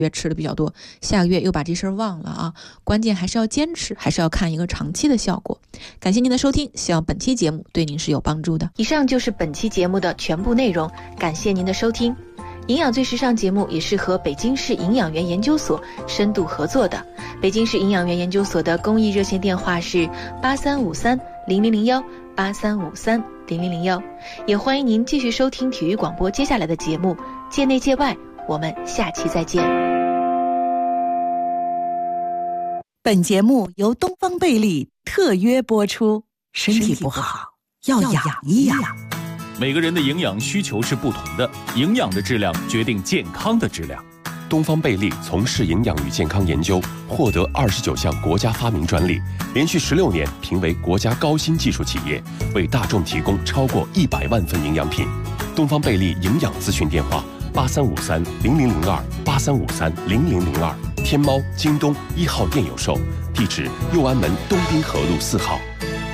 月吃的比较多，下个月又把这事儿忘了啊。关键还是要坚持，还是要看一个长期的效果。感谢您的收听，希望本期节目对您是有帮助的。 以上就是本期节目的全部内容，感谢您的收听。营养最时尚节目也是和北京市营养员研究所深度合作的。北京市营养员研究所的公益热线电话是83530001 83530001，也欢迎您继续收听体育广播接下来的节目，界内界外，我们下期再见。 本节目由东方贝利特约播出。身体不好要养一养。 每个人的营养需求是不同的，营养的质量决定健康的质量。 东方贝利从事营养与健康研究，获得29项国家发明专利，连续16年评为国家高新技术企业，为大众提供超过100万份营养品。东方贝利营养咨询电话83530002 83530002，天猫、京东1号店有售，地址右安门东滨河路4号。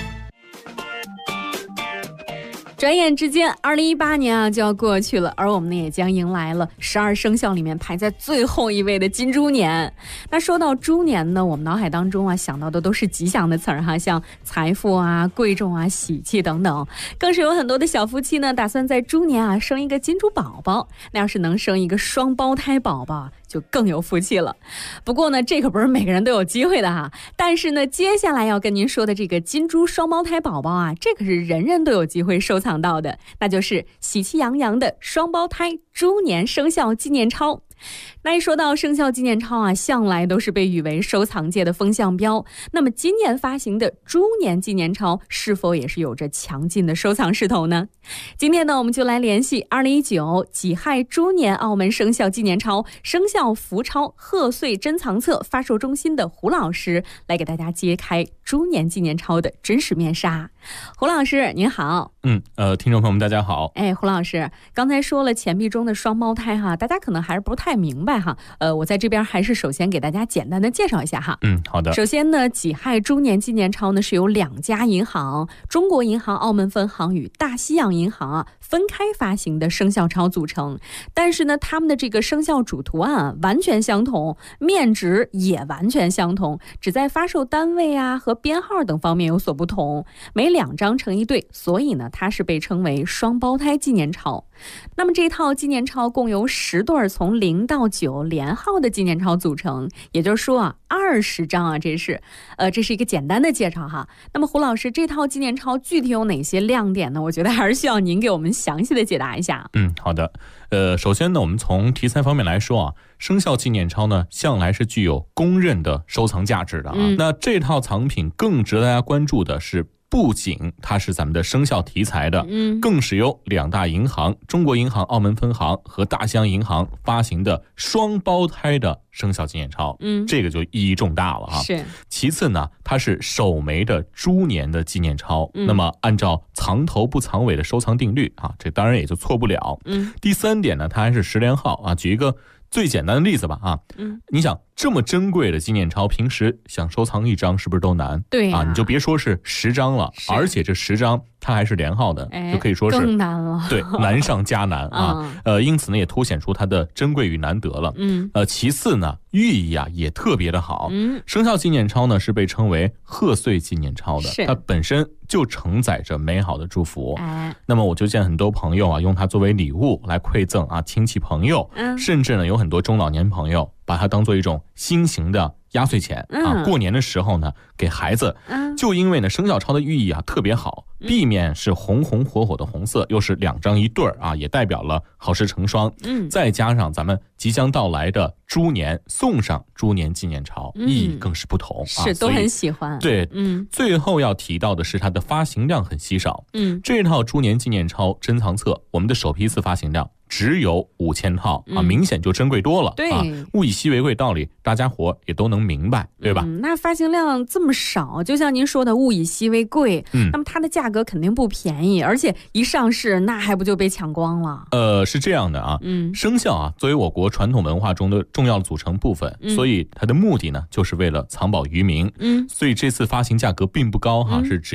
转眼之间2018年就要过去了，而我们呢也将迎来了12生肖里面排在最后一位的金猪年。那说到猪年呢，我们脑海当中想到的都是吉祥的词儿哈，像财富贵重喜气等等。更是有很多的小夫妻呢打算在猪年生一个金猪宝宝，那要是能生一个双胞胎宝宝就更有福气了。不过呢，这可不是每个人都有机会的哈。但是呢，接下来要跟您说的这个金猪双胞胎宝宝这可是人人都有机会收藏到的，那就是喜气洋洋的双胞胎猪年生肖纪念钞。那一说到生肖纪念钞向来都是被誉为收藏界的风向标。那么今年发行的猪年纪念钞是否也是有着强劲的收藏势头呢？今天呢，我们就来联系2019己亥猪年澳门生肖纪念钞生肖福钞贺岁珍藏册发售中心的胡老师，来给大家揭开猪年纪念钞的真实面纱。胡老师您好。 听众朋友们大家好。 胡老师刚才说了钱币中的双胞胎大家可能还是不太明白我在这边还是首先给大家简单的介绍一下好的。 首先呢，己亥猪年纪念钞呢是由2家银行，中国银行澳门分行与大西洋银行分开发行的生肖钞组成。但是呢，他们的这个生肖主图案完全相同，面值也完全相同，只在发售单位和编号等方面有所不同，每2张成一对，所以呢它是被称为双胞胎纪念钞。那么这套纪念钞共由10对从0到9连号的纪念钞组成，也就是说20张这是一个简单的介绍那么胡老师，这套纪念钞具体有哪些亮点呢？我觉得还是需要您给我们详细的解答一下。 好的。首先呢，我们从题材方面来说生肖纪念钞呢向来是具有公认的收藏价值的那这套藏品更值得大家关注的是，不仅它是咱们的生肖题材的，更是由2大银行，中国银行澳门分行和大西洋银行发行的双胞胎的生肖纪念钞，这个就意义重大了是。 其次呢，它是首枚的猪年的纪念钞，那么按照藏头不藏尾的收藏定律这当然也就错不了。第3点呢，它还是10连号举一个最简单的例子吧你想这么珍贵的纪念钞，平时想收藏1张是不是都难？ 对你就别说是10张了，而且这10张它还是连号的，就可以说是更难了。 对，难上加难因此呢也凸显出它的珍贵与难得了。其次呢，寓意也特别的好。生肖纪念钞呢是被称为贺岁纪念钞的，它本身就承载着美好的祝福。那么我就见很多朋友用它作为礼物来馈赠亲戚朋友，甚至呢有很多中老年朋友把它当做一种新型的压岁钱过年的时候呢给孩子。就因为呢生肖钞的寓意特别好，避免是红红火火的红色，又是2张一对也代表了好事成双。再加上咱们即将到来的猪年，送上猪年纪念钞，意义更是不同是都很喜欢。 对，最后要提到的是它的发行量很稀少。这套猪年纪念钞珍藏册，我们的首批次发行量只有5000套明显就珍贵多了。 对物以稀为贵道理大家伙也都能明白，对吧？ 那发行量这么少，就像您说的物以稀为贵，那么它的价格肯定不便宜，而且一上市那还不就被抢光了？ 是这样的生肖作为我国传统文化中的重要组成部分，所以它的目的呢就是为了藏宝于民。所以这次发行价格并不高是只要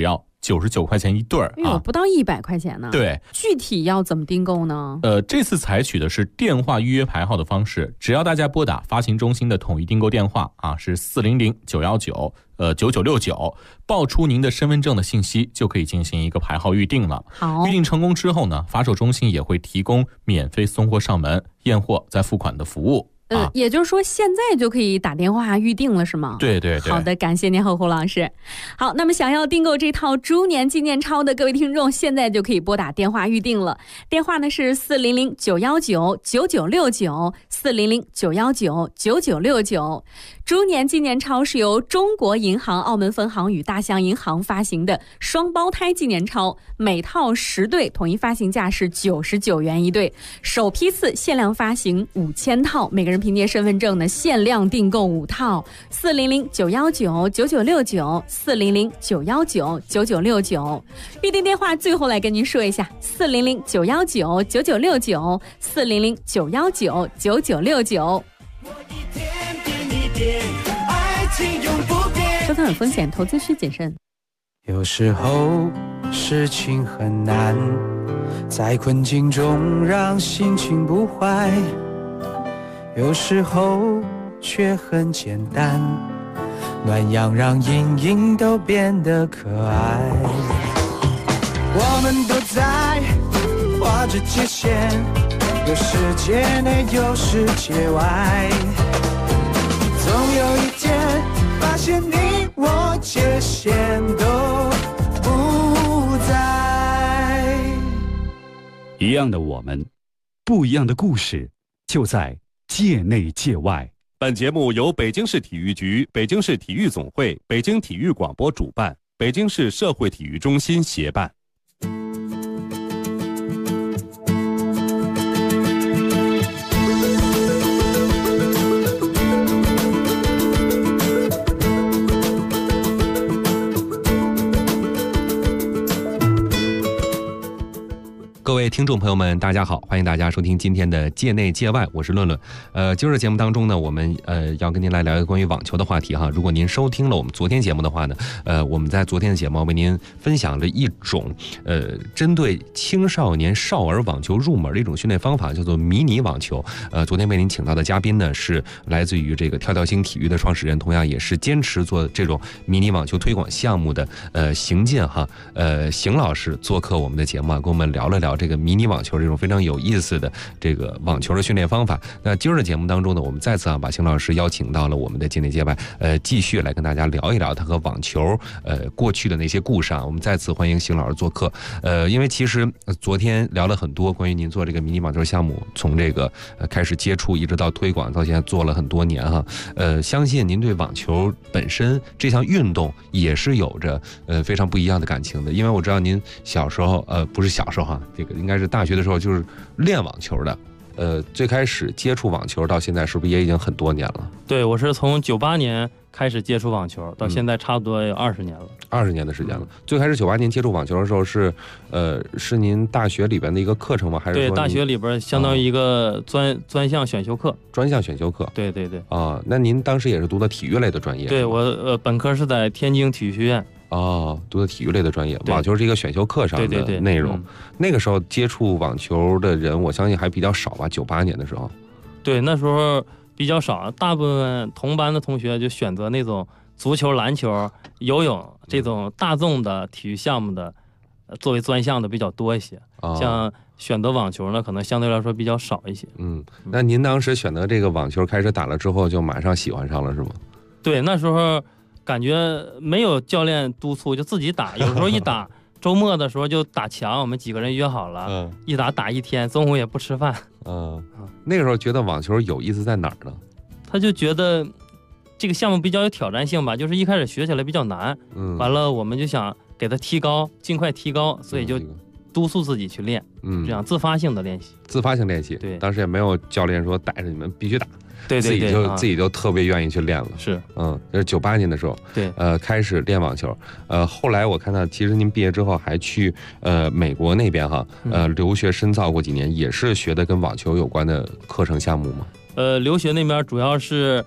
99块钱一对啊， 不到100块钱呢。 对， 具体要怎么订购呢？ 这次采取的是电话预约排号的方式，只要大家拨打发行中心的统一订购电话啊，是400-919-9969，报出您的身份证的信息，就可以进行一个排号预定了。 好， 预定成功之后呢，发售中心也会提供免费送货上门、验货再付款的服务。 也就是说现在就可以打电话预定了是吗？ 对对对。 好的，感谢您胡老师。好，那么想要订购这套猪年纪念钞的各位听众，现在就可以拨打电话预定了。电话呢是400-919-9969 400-919-9969。猪年纪念钞是由中国银行澳门分行与大象银行发行的双胞胎纪念钞，每套10对，统一发行价是99元一对，首批次限量发行5000套，每个人凭借身份证呢限量订购5套。400-919-9969 400-919-9969。预定电话最后来跟您说一下，400-919-9969 400-919-9969。收藏有风险，投资需谨慎。 有时候事情很难，在困境中让心情不坏，有时候却很简单，暖阳让阴影都变得可爱。我们都在画着界限，有世界内有世界外，总有一天发现你我界限都不在。 一样的我们，不一样的故事，就在界内界外。 本节目由北京市体育局、北京市体育总会、北京体育广播主办，北京市社会体育中心协办。 各位听众朋友们，大家好，欢迎大家收听今天的界内界外，我是论论。今儿的节目当中呢，我们要跟您来聊一个关于网球的话题哈。如果您收听了我们昨天节目的话呢，我们在昨天的节目为您分享了一种针对青少年少儿网球入门的一种训练方法，叫做迷你网球。昨天为您请到的嘉宾呢是来自于这个跳跳星体育的创始人，同样也是坚持做这种迷你网球推广项目的邢健哈邢老师做客我们的节目啊，跟我们聊了聊这个迷你网球这种非常有意思的这个网球的训练方法。那今儿的节目当中呢，我们再次把邢老师邀请到了我们的界内界外，继续来跟大家聊一聊他和网球过去的那些故事啊。我们再次欢迎邢老师做客。因为其实昨天聊了很多关于您做这个迷你网球项目，从这个开始接触一直到推广，到现在做了很多年哈。相信您对网球本身这项运动也是有着非常不一样的感情的。因为我知道您小时候不是小时候哈，这个应该是大学的时候就是练网球的。最开始接触网球到现在是不是也已经很多年了？ 对，我是从98年开始接触网球，到现在差不多有20年了。20 年的时间了。最开始98年接触网球的时候是您大学里边的一个课程吗？还是说对，大学里边相当于一个专项选修课。 专项选修课。 对对对。 啊，那您当时也是读的体育类的专业？ 对，我本科是在天津体育学院。 读的体育类的专业，网球是一个选修课上的内容。那个时候接触网球的人，我相信还比较少吧？98年的时候。 对，那时候比较少，大部分同班的同学就选择那种足球、篮球、游泳这种大众的体育项目的，作为专项的比较多一些。像选择网球呢，可能相对来说比较少一些。 那您当时选择这个网球开始打了之后，就马上喜欢上了是吗？ 对，那时候感觉没有教练督促，就自己打。有时候一打，周末的时候就打墙，我们几个人约好了，一打一天，中午也不吃饭。 那个时候觉得网球有意思在哪儿呢？ 他就觉得这个项目比较有挑战性吧，就是一开始学起来比较难。完了我们就想给他提高，尽快提高，所以就督促自己去练。这样自发性的练习。 自发性练习。 对， 当时也没有教练说带着你们必须打。 对对对， 自己就特别愿意去练了。 是， 这是98年的时候， 对， 开始练网球。后来我看到，其实您毕业之后还去美国那边哈，留学深造过几年，也是学的跟网球有关的课程项目吗？ 留学那边主要是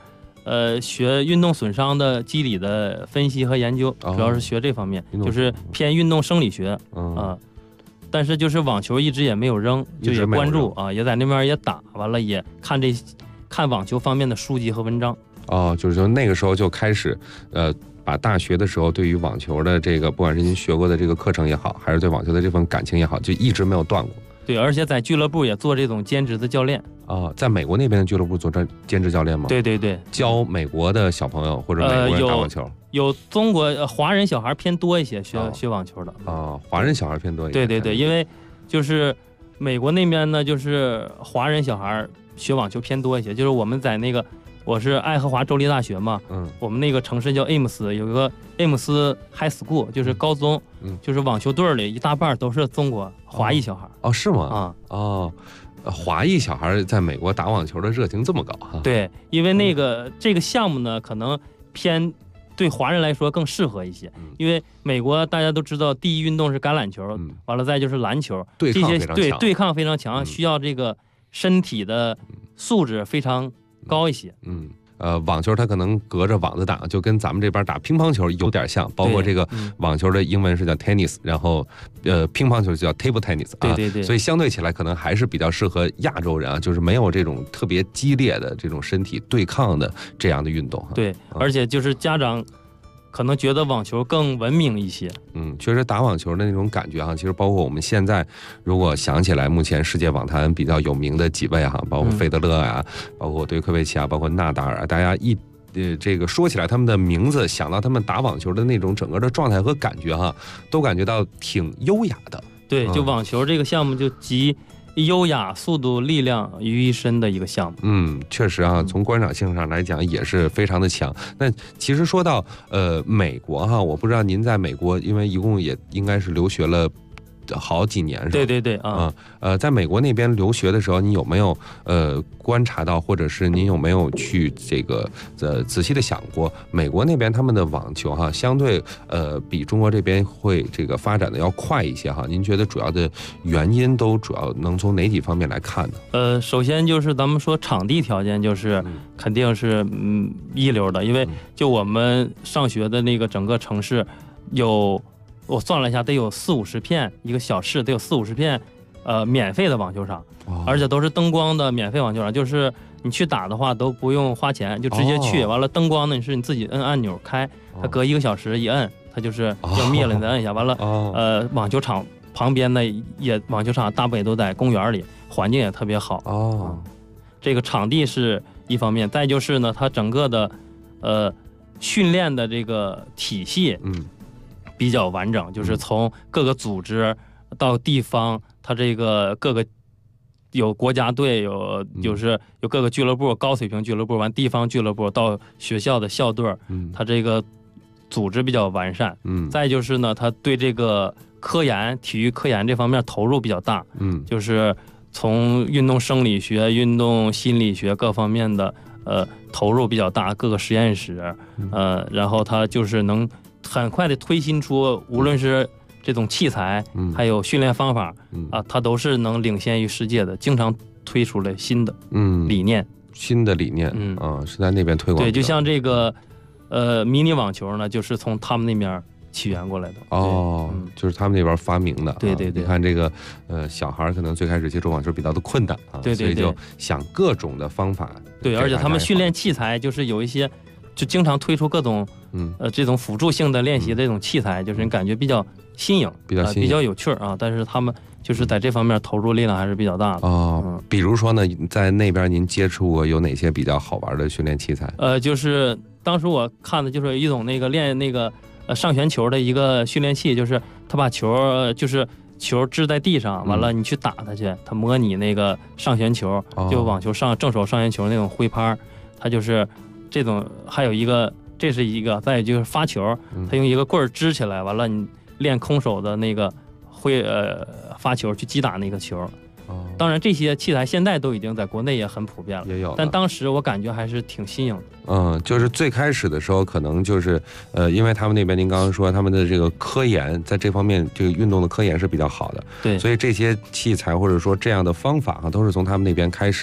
学运动损伤的机理的分析和研究，主要是学这方面，就是偏运动生理学啊。但是就是网球一直也没有扔，就也关注啊，也在那边也打，完了也看网球方面的书籍和文章。 就是那个时候就开始把大学的时候对于网球的这个，不管是您学过的这个课程也好，还是对网球的这份感情也好，就一直没有断过。 对，而且在俱乐部也做这种兼职的教练。 在美国那边的俱乐部做兼职教练吗？ 对对对， 教美国的小朋友或者美国人打网球。 有中国华人小孩偏多一些学网球的。 华人小孩偏多一些。 对对对，因为就是美国那边呢，就是华人小孩学网球偏多一些。就是我们在那个，我是爱荷华州立大学嘛，我们那个城市叫 Ames， 有一个 Ames High School， 就是高中，就是网球队里一大半都是中国华裔小孩。 是吗？华裔小孩在美国打网球的热情这么高哈？ 对，因为这个项目呢，可能偏对华人来说更适合一些，因为美国大家都知道第一运动是橄榄球，完了再就是篮球，这些对抗非常强，需要这个身体的素质非常高一些。 网球它可能隔着网子打，就跟咱们这边打乒乓球有点像，包括这个网球的英文是叫 tennis， 然后乒乓球就叫 table tennis 啊， 对对对， 所以相对起来可能还是比较适合亚洲人啊，就是没有这种特别激烈的这种身体对抗的这样的运动。 对，而且就是家长可能觉得网球更文明一些。 确实打网球的那种感觉其实包括我们现在如果想起来，目前世界网坛比较有名的几位包括费德勒啊，包括对科维奇啊，包括纳达尔，大家这个说起来他们的名字，想到他们打网球的那种整个的状态和感觉都感觉到挺优雅的。 对，就网球这个项目就集优雅、速度、力量于一身的一个项目。 确实从观赏性上来讲也是非常的强。那其实说到美国我不知道您在美国，因为一共也应该是留学了好几年是吧？ 对对对在美国那边留学的时候，你有没有观察到，或者是您有没有去这个仔细的想过，美国那边他们的网球相对比中国这边会这个发展的要快一些您觉得主要的原因都主要能从哪几方面来看呢？ 首先就是咱们说场地条件，就是肯定是一流的，因为就我们上学的那个整个城市我算了一下，得有40-50片，一个小市得有40-50片，免费的网球场，而且都是灯光的免费网球场，就是你去打的话都不用花钱，就直接去，完了灯光呢是你自己摁按钮开，它隔1个小时一摁，它就是要灭了，你再摁一下，完了网球场旁边的网球场大部分也都在公园里，环境也特别好。这个场地是一方面，再就是呢，它整个的训练的这个体系，比较完整，就是从各个组织到地方，它这个各个有国家队，有各个俱乐部，高水平俱乐部，完地方俱乐部到学校的校队，它这个组织比较完善。再就是呢，它对这个体育科研这方面投入比较大。就是从运动生理学、运动心理学各方面的投入比较大，各个实验室，然后它就是能很快的推新出，无论是这种器材，还有训练方法，它都是能领先于世界的，经常推出了新的理念， 是在那边推广。 对，就像这个迷你网球呢，就是从他们那边起源过来的。 就是他们那边发明的。 对对对， 你看这个小孩可能最开始接触网球比较的困难对， 所以就想各种的方法。 对，而且他们训练器材就是有一些。就经常推出各种这种辅助性的练习的这种器材，就是你感觉比较新颖，比较有趣但是他们就是在这方面投入力量还是比较大的。 比如说呢，在那边您接触过有哪些比较好玩的训练器材？ 就是当时我看的就是一种那个练那个上旋球的一个训练器，就是他把球支在地上，完了你去打它去，他模拟那个上旋球，就网球正手上旋球那种挥拍，它就是这种。还有一个，这是一个，再有就是发球，他用一个棍儿支起来，完了你练空手的那个发球去击打那个球。当然这些器材现在都已经在国内也很普遍了， 也有， 但当时我感觉还是挺新颖的。 就是最开始的时候可能就是因为他们那边您刚刚说他们的这个科研在这方面，这个运动的科研是比较好的， 对， 所以这些器材或者说这样的方法都是从他们那边开始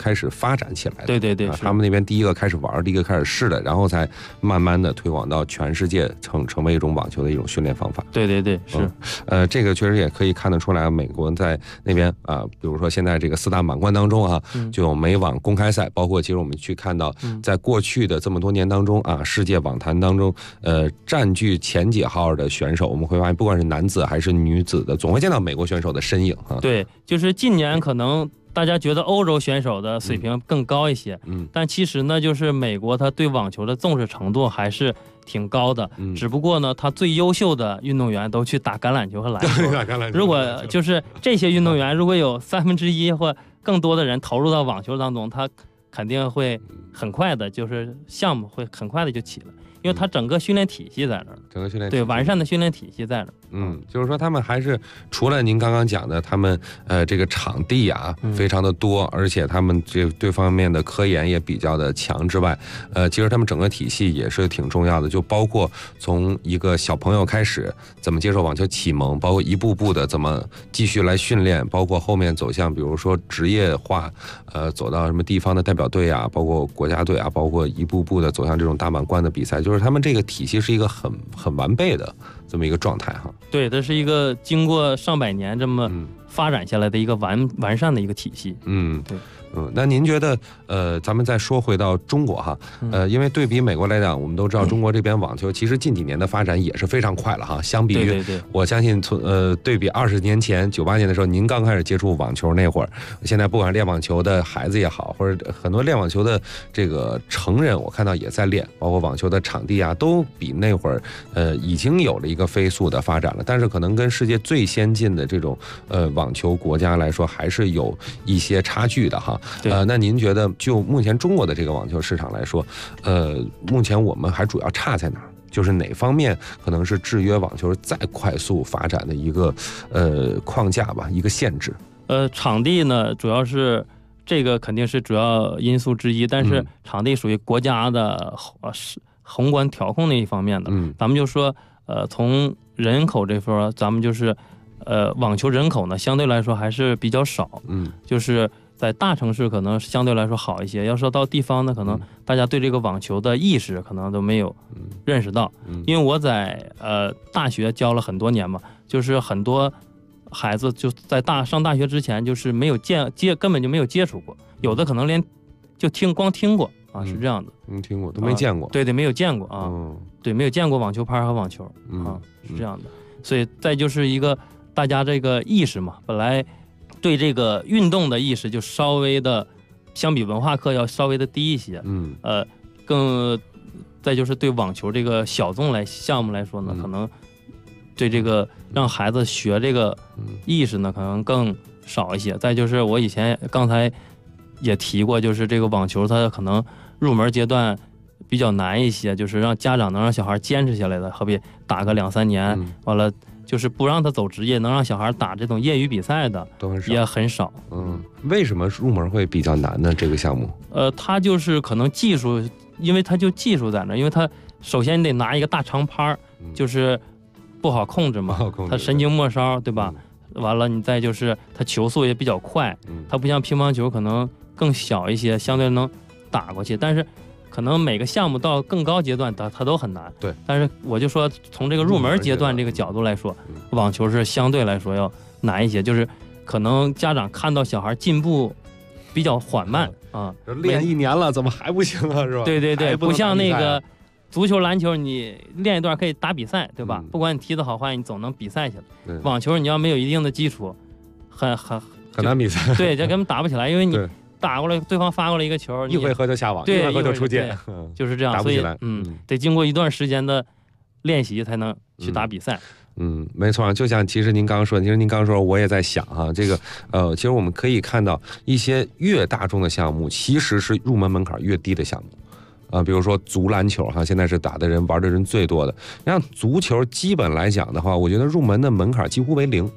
开始发展起来的。 对， 他们那边第一个开始玩，第一个开始试的，然后才慢慢的推广到全世界，成为一种网球的一种训练方法。 对，是。 这个确实也可以看得出来，美国在那边比如说现在这个4大满贯当中就有美网公开赛，包括其实我们去看到，在过去的这么多年当中世界网坛当中，占据前几号的选手，我们会发现，不管是男子还是女子的，总会见到美国选手的身影对，就是近年可能大家觉得欧洲选手的水平更高一些，但其实呢，就是美国他对网球的重视程度还是挺高的，只不过呢，他最优秀的运动员都去打橄榄球和篮球。如果就是这些运动员，如果有1/3或更多的人投入到网球当中，他肯定会很快的，就是项目会很快的就起了。因为它整个训练体系在那儿，整个训练对完善的训练体系在那儿。 就是说他们还是除了您刚刚讲的，他们这个场地非常的多，而且他们这对方面的科研也比较的强之外，其实他们整个体系也是挺重要的，就包括从一个小朋友开始怎么接受网球启蒙，包括一步步的怎么继续来训练，包括后面走向比如说职业化，走到什么地方的代表队包括国家队包括一步步的走向这种大满贯的比赛，就是他们这个体系是一个很完备的这么一个状态对，这是一个经过上百年这么发展下来的一个完善的一个体系。 对。那您觉得，咱们再说回到中国因为对比美国来讲，我们都知道中国这边网球其实近几年的发展也是非常快了相比于，我相信对比20年前98年的时候，您刚开始接触网球那会儿，现在不管练网球的孩子也好，或者很多练网球的这个成人，我看到也在练，包括网球的场地都比那会儿已经有了一个飞速的发展了。但是可能跟世界最先进的这种网球国家来说，还是有一些差距的那您觉得就目前中国的这个网球市场来说，目前我们还主要差在哪儿？就是哪方面可能是制约网球再快速发展的一个框架吧，一个限制？ 场地呢，主要是这个肯定是主要因素之一，但是场地属于国家的宏观调控那一方面的。咱们就说从人口这方，咱们就是网球人口呢相对来说还是比较少，就是在大城市可能相对来说好一些，要说到地方呢，可能大家对这个网球的意识可能都没有认识到。因为我在大学教了很多年嘛，就是很多孩子就在上大学之前就是没有根本就没有接触过，有的可能连就光听过是这样的。 听过都没见过。 对，没有见过对，没有见过网球拍和网球是这样的。所以再就是一个大家这个意识嘛，本来对这个运动的意识就稍微的相比文化课要稍微的低一些，再就是对网球这个小众项目来说呢，可能对这个让孩子学这个意识呢可能更少一些。再就是我以前刚才也提过，就是这个网球它可能入门阶段比较难一些，就是让家长能让小孩坚持下来的，好比打个2-3年，完了就是不让他走职业，能让小孩打这种业余比赛的也很少。 为什么入门会比较难呢？这个项目？ 他就是可能技术，因为他就技术在那，因为他首先你得拿一个大长拍，就是不好控制嘛，他神经末梢，对吧？完了，你再就是他球速也比较快，他不像乒乓球可能更小一些，相对能打过去，但是可能每个项目到更高阶段它都很难。 对， 但是我就说从这个入门阶段这个角度来说，网球是相对来说要难一些，就是可能家长看到小孩进步比较缓慢练1年了怎么还不行是吧？ 对，不像那个足球篮球你练一段可以打比赛，对吧？不管你踢得好坏，你总能比赛去了。网球你要没有一定的基础，很难比赛。 对，这根本打不起来，因为你打过来，对方发过来一个球， 一回合就下网， 对， 一回合就出界， 就是这样。 打不起来。 得经过一段时间的练习才能去打比赛。 没错，就像其实您刚刚说，我也在想这个其实我们可以看到一些越大众的项目，其实是入门门槛越低的项目。比如说足篮球现在是玩的人最多的。像足球基本来讲的话，我觉得入门的门槛几乎为0。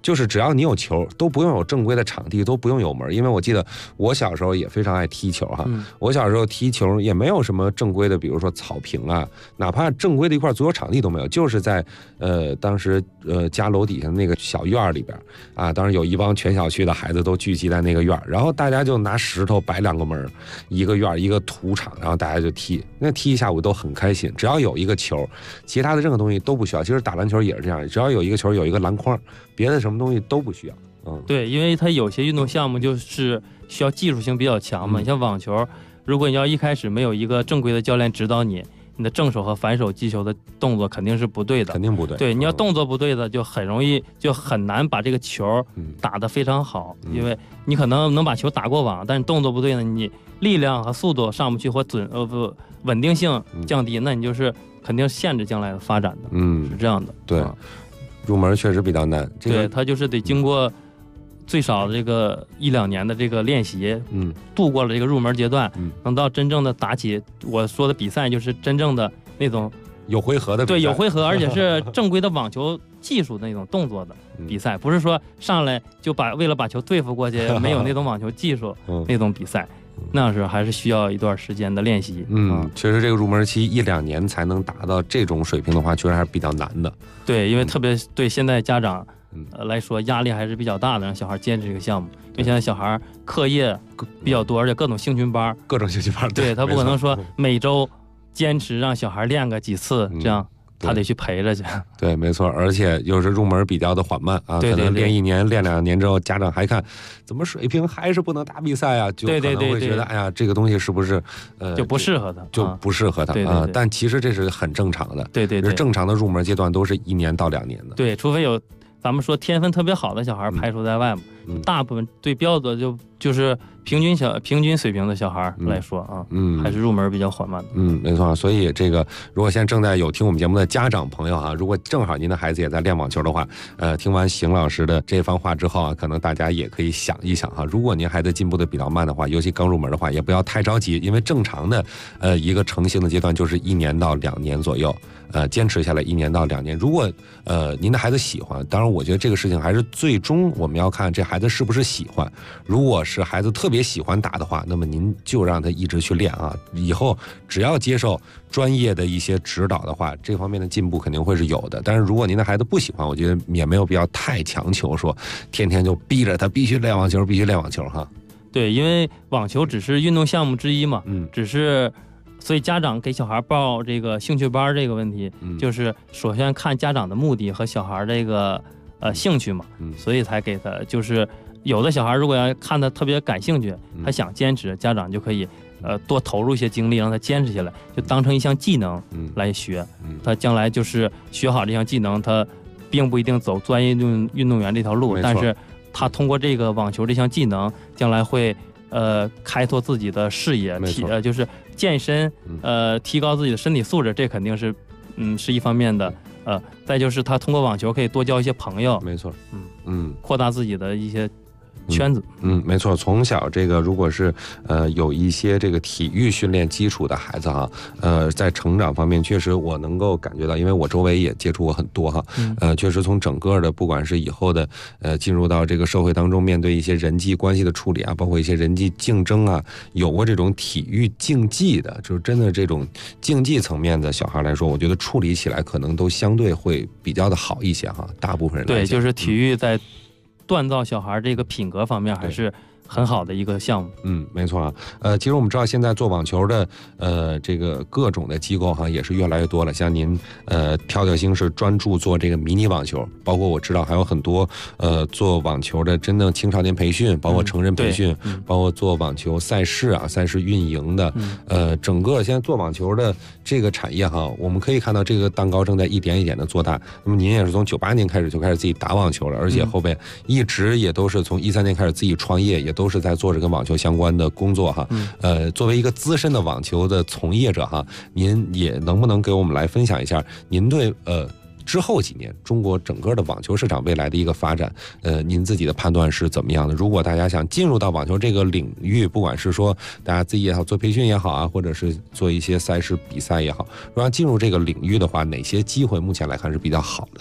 就是只要你有球，都不用有正规的场地，都不用有门。因为我记得我小时候也非常爱踢球哈，我小时候踢球也没有什么正规的，比如说草坪啊，哪怕正规的一块足球场地都没有，就是在当时家楼底下那个小院里边啊，当时有一帮全小区的孩子都聚集在那个院，然后大家就拿石头摆2个门，一个院一个土场，然后大家就踢，那踢一下午都很开心。只要有一个球，其他的任何东西都不需要。其实打篮球也是这样，只要有一个球，有一个篮筐，别的什么东西都不需要。 对，因为它有些运动项目就是需要技术性比较强嘛，像网球，如果你要一开始没有一个正规的教练指导你，你的正手和反手击球的动作肯定是不对的， 肯定不对。 对，你要动作不对的，就很容易就很难把这个球打得非常好，因为你可能把球打过网，但是动作不对呢，你力量和速度上不去，或稳定性降低，那你就是肯定限制将来的发展的。是这样的。 对，入门确实比较难。 对，它就是得经过最少的这个1-2年的这个练习，度过了这个入门阶段，能到真正的打起我说的比赛，就是真正的那种有回合的比赛， 对，有回合，而且是正规的网球技术的那种动作的比赛，不是说上来就为了把球对付过去，没有那种网球技术那种比赛。那是还是需要一段时间的练习。 确实这个入门期1-2年才能达到这种水平的话，确实还是比较难的。 对，因为特别对现在家长来说压力还是比较大的，让小孩坚持这个项目。因为现在小孩课业比较多，而且各种兴趣班，对，他不可能说每周坚持让小孩练个几次，这样他得去陪着去。 对，没错，而且又是入门比较的缓慢啊，可能练1年、练2年之后，家长还看怎么水平还是不能打比赛啊，就可能会觉得哎呀，这个东西是不是就不适合他， 就不适合他啊。但其实这是很正常的， 对， 正常的入门阶段都是1年到2年的。 对，除非有咱们说天分特别好的小孩排除在外嘛，大部分对标准就是平均水平的小孩来说啊，还是入门比较缓慢的。 没错。所以这个如果现在正在有听我们节目的家长朋友啊，如果正好您的孩子也在练网球的话，听完邢老师的这番话之后啊，可能大家也可以想一想哈，如果您孩子进步的比较慢的话，尤其刚入门的话，也不要太着急，因为正常的一个成型的阶段就是1年到2年左右，坚持下来1年到2年。如果您的孩子喜欢，当然我觉得这个事情还是最终我们要看这孩子是不是喜欢。如果是孩子特别喜欢打的话，那么您就让他一直去练啊，以后只要接受专业的一些指导的话，这方面的进步肯定会是有的。但是如果您的孩子不喜欢，我觉得也没有必要太强求，说天天就逼着他必须练网球哈。 对，因为网球只是运动项目之一嘛，只是所以家长给小孩报这个兴趣班这个问题，就是首先看家长的目的和小孩这个兴趣嘛，所以才给他。就是有的小孩如果要看他特别感兴趣，他想坚持，家长就可以多投入一些精力让他坚持下来，就当成一项技能来学。他将来就是学好这项技能，他并不一定走专业运动员这条路，但是他通过这个网球这项技能，将来会开拓自己的视野，就是健身，提高自己的身体素质，这肯定是是一方面的。再就是他通过网球可以多交一些朋友， 没错， 扩大自己的一些圈子。 没错。从小这个如果是有一些这个体育训练基础的孩子哈，在成长方面确实我能够感觉到，因为我周围也接触过很多哈，确实从整个的不管是以后的进入到这个社会当中，面对一些人际关系的处理啊，包括一些人际竞争啊，有过这种体育竞技的，就是真的这种竞技层面的小孩来说，我觉得处理起来可能都相对会比较的好一些哈。大部分人来讲， 对，就是体育在锻造小孩这个品格方面还是很好的一个项目。 没错啊。其实我们知道现在做网球的这个各种的机构哈也是越来越多了。像您跳星是专注做这个迷你网球，包括我知道还有很多做网球的真正青少年培训，包括成人培训，包括做网球赛事啊、赛事运营的。整个现在做网球的这个产业哈，我们可以看到这个蛋糕正在一点一点的做大。那么您也是从98年开始就开始自己打网球了，而且后边一直也都是从13年开始自己创业，也都是在做着跟网球相关的工作哈。作为一个资深的网球的从业者哈，您也能不能给我们来分享一下您对之后几年中国整个的网球市场未来的一个发展，您自己的判断是怎么样的？如果大家想进入到网球这个领域，不管是说大家自己也好做培训也好啊，或者是做一些赛事比赛也好，如果要进入这个领域的话，哪些机会目前来看是比较好的呢？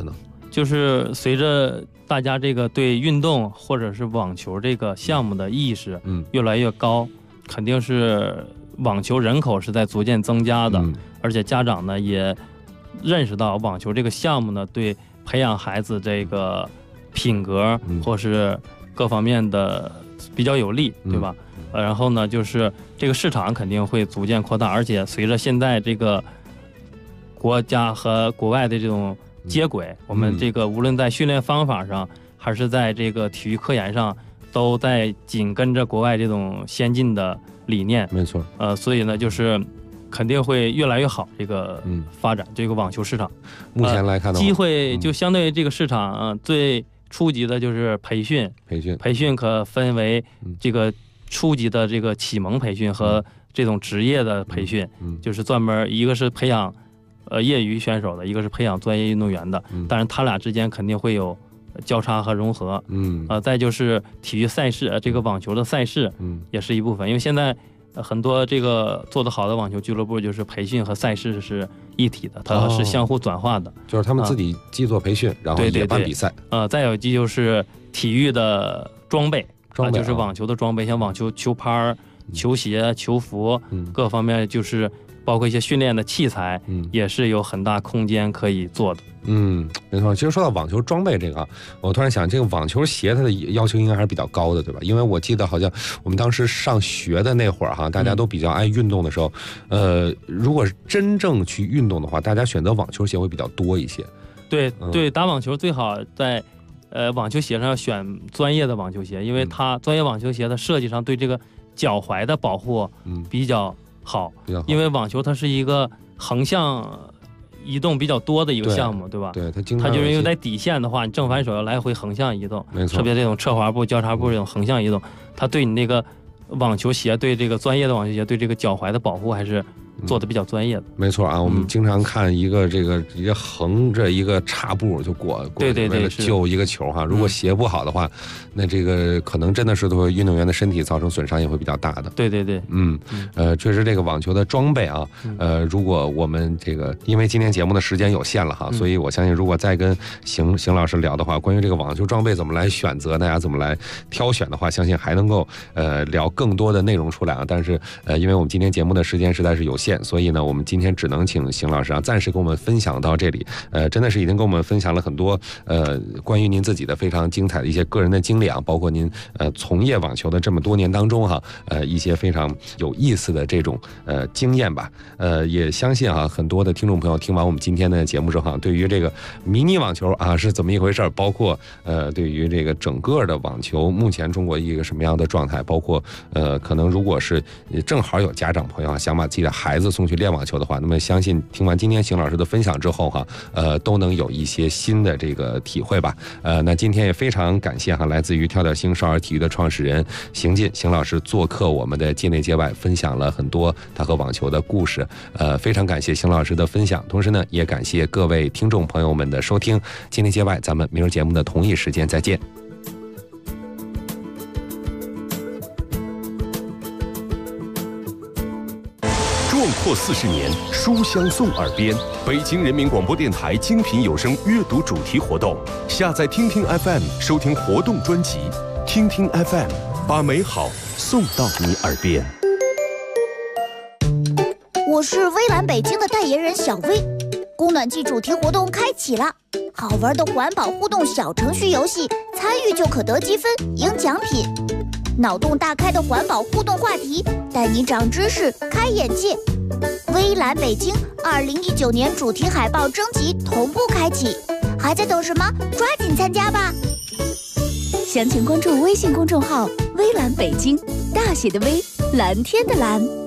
就是随着大家这个对运动或者是网球这个项目的意识越来越高，肯定是网球人口是在逐渐增加的，而且家长呢也认识到网球这个项目呢对培养孩子这个品格或是各方面的比较有利，对吧？然后呢，就是这个市场肯定会逐渐扩大，而且随着现在这个国家和国外的这种接轨，我们这个无论在训练方法上，还是在这个体育科研上，都在紧跟着国外这种先进的理念。 没错。 所以呢，就是肯定会越来越好。这个发展这个网球市场， 目前来看的话， 机会就相对于这个市场最初级的就是培训可分为这个初级的这个启蒙培训和这种职业的培训，就是专门一个是培养业余选手的，一个是培养专业运动员的，当然他俩之间肯定会有交叉和融合。再就是体育赛事，这个网球的赛事也是一部分，因为现在很多这个做得好的网球俱乐部就是培训和赛事是一体的，它是相互转化的， 就是他们自己既做培训，然后也办比赛。 再有就是体育的装备，就是网球的装备，像网球球拍、球鞋、球服，各方面就是包括一些训练的器材，也是有很大空间可以做的。 没错。其实说到网球装备这个，我突然想，这个网球鞋它的要求应该还是比较高的，对吧？因为我记得好像我们当时上学的那会儿哈，大家都比较爱运动的时候，如果是真正去运动的话，大家选择网球鞋会比较多一些。 对，打网球最好在网球鞋上要选专业的网球鞋，因为它专业网球鞋的设计上对这个脚踝的保护比较好，因为网球它是一个横向移动比较多的一个项目，对吧？ 对，它就是因为在底线的话，你正反手要来回横向移动， 没错。 特别这种侧滑步、交叉步这种横向移动，它对你那个网球鞋，对这个专业的网球鞋，对这个脚踝的保护还是做的比较专业的。 没错啊，我们经常看一个横着一个插步就过， 对， 为了救一个球哈。如果鞋不好的话，那这个可能真的是对运动员的身体造成损伤也会比较大的。 对， 确实这个网球的装备啊，如果我们这个因为今天节目的时间有限了哈，所以我相信如果再跟邢老师聊的话，关于这个网球装备怎么来选择，大家怎么来挑选的话，相信还能够聊更多的内容出来啊。但是因为我们今天节目的时间实在是有限，所以呢，我们今天只能请邢老师啊暂时跟我们分享到这里。真的是已经跟我们分享了很多关于您自己的非常精彩的一些个人的经历啊，包括您从业网球的这么多年当中哈，一些非常有意思的这种经验吧。也相信啊，很多的听众朋友听完我们今天的节目之后，对于这个迷你网球啊是怎么一回事，包括对于这个整个的网球目前中国一个什么样的状态，包括可能如果是正好有家长朋友啊想把自己的孩子送去练网球的话，那么相信听完今天邢老师的分享之后哈，都能有一些新的这个体会吧。那今天也非常感谢哈，来自于跳跳星少儿体育的创始人邢进邢老师做客我们的界内界外，分享了很多他和网球的故事。非常感谢邢老师的分享，同时呢，也感谢各位听众朋友们的收听。界内界外，咱们明儿节目的同一时间再见。 壮阔40年，书香送耳边。北京人民广播电台精品有声阅读主题活动，下载听听 FM 收听活动专辑，听听 FM 把美好送到你耳边。 我是微蓝北京的代言人小薇，供暖季主题活动开启了，好玩的环保互动小程序游戏，参与就可得积分赢奖品。脑洞大开的环保互动话题，带你长知识开眼界。微蓝北京2019年主题海报征集同步开启，还在等什么？抓紧参加吧！详情关注微信公众号微蓝北京，大写的微，蓝天的蓝。